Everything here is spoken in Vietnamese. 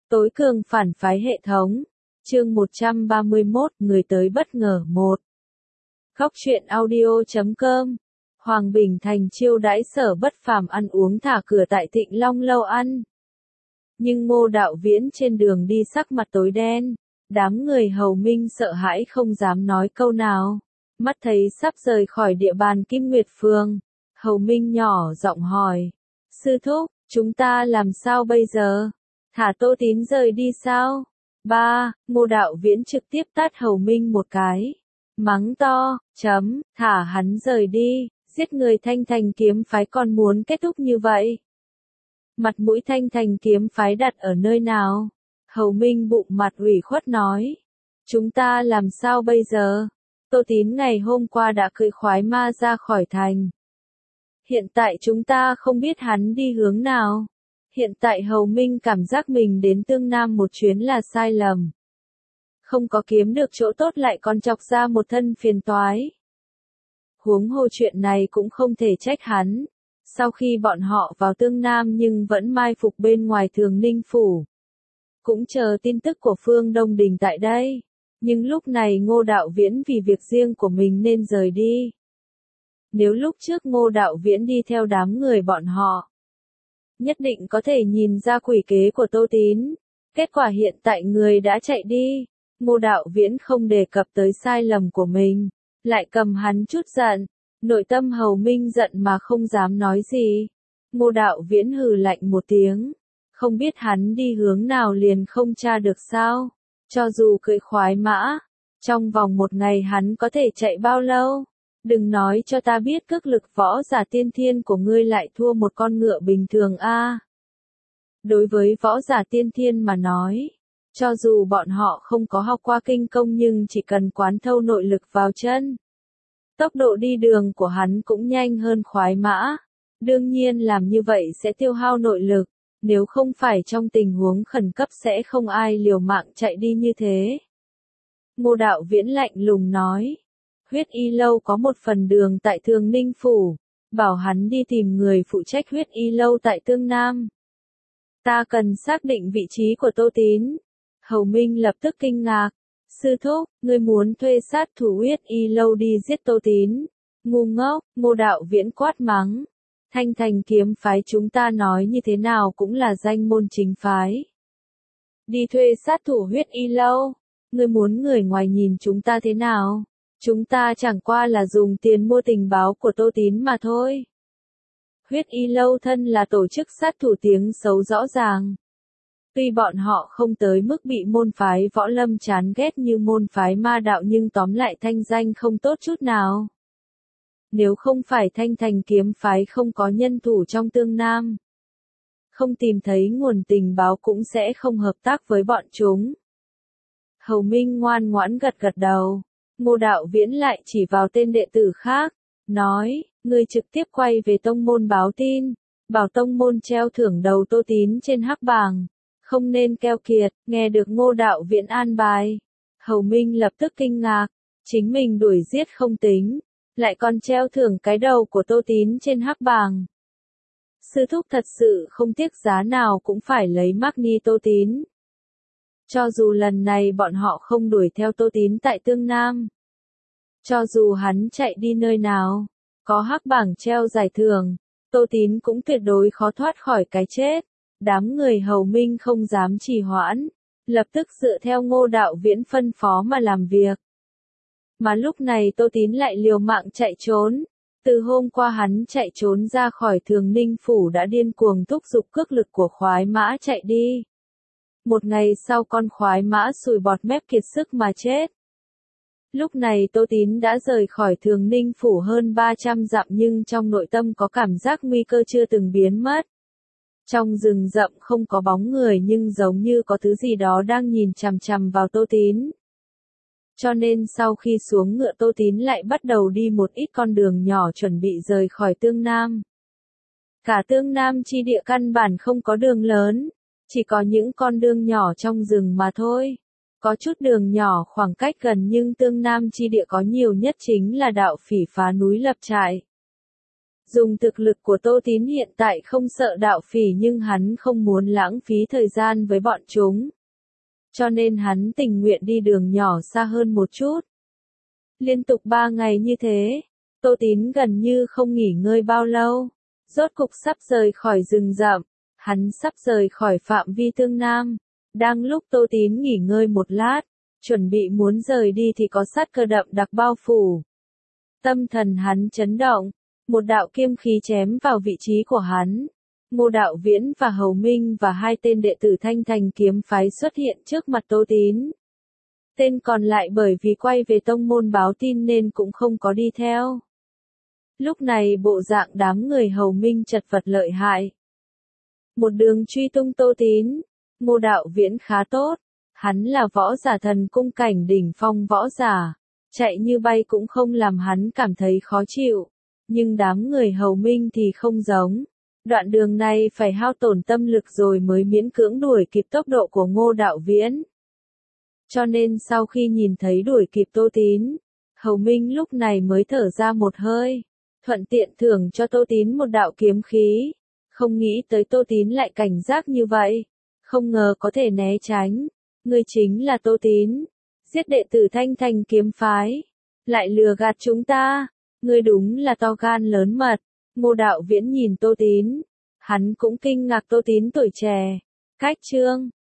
Tối cường phản phái hệ thống. Chương 131, người tới bất ngờ 1. Góc truyện audio.com. Hoàng Bình Thành chiêu đãi Sở Bất Phàm ăn uống thả cửa tại Thịnh Long lâu ăn. Nhưng Ngô Đạo Viễn trên đường đi sắc mặt tối đen, đám người hầu minh sợ hãi không dám nói câu nào. Mắt thấy sắp rời khỏi địa bàn Kim Nguyệt Phường, hầu minh nhỏ giọng hỏi: sư thúc, chúng ta làm sao bây giờ? Thả Tô Tín rời đi sao? Ba, Ngô Đạo Viễn trực tiếp tát hầu minh một cái. Mắng to, thả hắn rời đi, giết người Thanh Thành kiếm phái còn muốn kết thúc như vậy. Mặt mũi Thanh Thành kiếm phái đặt ở nơi nào? Hầu minh bụng mặt ủy khuất nói. Chúng ta làm sao bây giờ? Tô Tín ngày hôm qua đã cưỡi khoái ma ra khỏi thành. Hiện tại chúng ta không biết hắn đi hướng nào. Hiện tại hầu minh cảm giác mình đến Tương Nam một chuyến là sai lầm. Không có kiếm được chỗ tốt lại còn chọc ra một thân phiền toái. Huống hồ chuyện này cũng không thể trách hắn. Sau khi bọn họ vào Tương Nam nhưng vẫn mai phục bên ngoài Thường Ninh Phủ. Cũng chờ tin tức của Phương Đông Đình tại đây. Nhưng lúc này Ngô Đạo Viễn vì việc riêng của mình nên rời đi. Nếu lúc trước Ngô Đạo Viễn đi theo đám người bọn họ, nhất định có thể nhìn ra quỷ kế của Tô Tín. Kết quả hiện tại người đã chạy đi. Ngô Đạo Viễn không đề cập tới sai lầm của mình, lại cầm hắn chút giận. Nội tâm hầu minh giận mà không dám nói gì. Ngô Đạo Viễn hừ lạnh một tiếng. Không biết hắn đi hướng nào liền không tra được sao? Cho dù cưỡi khoái mã, trong vòng một ngày hắn có thể chạy bao lâu? Đừng nói cho ta biết cước lực võ giả tiên thiên của ngươi lại thua một con ngựa bình thường a. Đối với võ giả tiên thiên mà nói, cho dù bọn họ không có học qua kinh công nhưng chỉ cần quán thâu nội lực vào chân, tốc độ đi đường của hắn cũng nhanh hơn khoái mã. Đương nhiên làm như vậy sẽ tiêu hao nội lực, nếu không phải trong tình huống khẩn cấp sẽ không ai liều mạng chạy đi như thế. Ngô Đạo Viễn lạnh lùng nói. Huyết Y Lâu có một phần đường tại Thường Ninh Phủ, bảo hắn đi tìm người phụ trách Huyết Y Lâu tại Tương Nam. Ta cần xác định vị trí của Tô Tín. Hầu Minh lập tức kinh ngạc. Sư thúc, ngươi muốn thuê sát thủ Huyết Y Lâu đi giết Tô Tín? Ngu ngốc, Ngô Đạo Viễn quát mắng. Thanh Thành kiếm phái chúng ta nói như thế nào cũng là danh môn chính phái. Đi thuê sát thủ Huyết Y Lâu? Ngươi muốn người ngoài nhìn chúng ta thế nào? Chúng ta chẳng qua là dùng tiền mua tình báo của Tô Tín mà thôi. Huyết Y Lâu thân là tổ chức sát thủ tiếng xấu rõ ràng. Tuy bọn họ không tới mức bị môn phái võ lâm chán ghét như môn phái ma đạo nhưng tóm lại thanh danh không tốt chút nào. Nếu không phải Thanh Thành kiếm phái không có nhân thủ trong Tương Nam, không tìm thấy nguồn tình báo cũng sẽ không hợp tác với bọn chúng. Hầu Minh ngoan ngoãn gật gật đầu. Ngô Đạo Viễn lại chỉ vào tên đệ tử khác, nói, ngươi trực tiếp quay về tông môn báo tin, bảo tông môn treo thưởng đầu Tô Tín trên hắc bảng, không nên keo kiệt. Nghe được Ngô Đạo Viễn an bài, hầu minh lập tức kinh ngạc, chính mình đuổi giết không tính, lại còn treo thưởng cái đầu của Tô Tín trên hắc bảng. Sư thúc thật sự không tiếc giá nào cũng phải lấy Magni Tô Tín. Cho dù lần này bọn họ không đuổi theo Tô Tín tại Tương Nam, cho dù hắn chạy đi nơi nào, có hắc bảng treo giải thưởng, Tô Tín cũng tuyệt đối khó thoát khỏi cái chết. Đám người hầu minh không dám trì hoãn, lập tức dựa theo Ngô Đạo Viễn phân phó mà làm việc. Mà lúc này Tô Tín lại liều mạng chạy trốn. Từ hôm qua hắn chạy trốn ra khỏi Thường Ninh Phủ đã điên cuồng thúc giục cước lực của khoái mã chạy đi. Một ngày sau con khoái mã sùi bọt mép kiệt sức mà chết. Lúc này Tô Tín đã rời khỏi Thường Ninh Phủ hơn 300 dặm nhưng trong nội tâm có cảm giác nguy cơ chưa từng biến mất. Trong rừng rậm không có bóng người nhưng giống như có thứ gì đó đang nhìn chằm chằm vào Tô Tín. Cho nên sau khi xuống ngựa Tô Tín lại bắt đầu đi một ít con đường nhỏ chuẩn bị rời khỏi Tương Nam. Cả Tương Nam chi địa căn bản không có đường lớn, chỉ có những con đường nhỏ trong rừng mà thôi. Có chút đường nhỏ khoảng cách gần nhưng Tương Nam chi địa có nhiều nhất chính là đạo phỉ phá núi lập trại. Dùng thực lực của Tô Tín hiện tại không sợ đạo phỉ nhưng hắn không muốn lãng phí thời gian với bọn chúng. Cho nên hắn tình nguyện đi đường nhỏ xa hơn một chút. Liên tục 3 ngày như thế, Tô Tín gần như không nghỉ ngơi bao lâu. Rốt cục sắp rời khỏi rừng rậm, hắn sắp rời khỏi phạm vi Tương Nam. Đang lúc Tô Tín nghỉ ngơi một lát, chuẩn bị muốn rời đi thì có sát cơ đậm đặc bao phủ. Tâm thần hắn chấn động, một đạo kiếm khí chém vào vị trí của hắn. Ngô Đạo Viễn và Hầu Minh và 2 tên đệ tử Thanh Thành kiếm phái xuất hiện trước mặt Tô Tín. Tên còn lại bởi vì quay về tông môn báo tin nên cũng không có đi theo. Lúc này bộ dạng đám người Hầu Minh chật vật lợi hại. Một đường truy tung Tô Tín, Ngô Đạo Viễn khá tốt, hắn là võ giả thần cung cảnh đỉnh phong võ giả, chạy như bay cũng không làm hắn cảm thấy khó chịu, nhưng đám người Hầu Minh thì không giống. Đoạn đường này phải hao tổn tâm lực rồi mới miễn cưỡng đuổi kịp tốc độ của Ngô Đạo Viễn. Cho nên sau khi nhìn thấy đuổi kịp Tô Tín, Hầu Minh lúc này mới thở ra một hơi, thuận tiện thưởng cho Tô Tín một đạo kiếm khí. Không nghĩ tới Tô Tín lại cảnh giác như vậy, không ngờ có thể né tránh. Ngươi chính là Tô Tín, giết đệ tử Thanh Thành kiếm phái, lại lừa gạt chúng ta, ngươi đúng là to gan lớn mật. Ngô Đạo Viễn nhìn Tô Tín, hắn cũng kinh ngạc Tô Tín tuổi trẻ, cách chương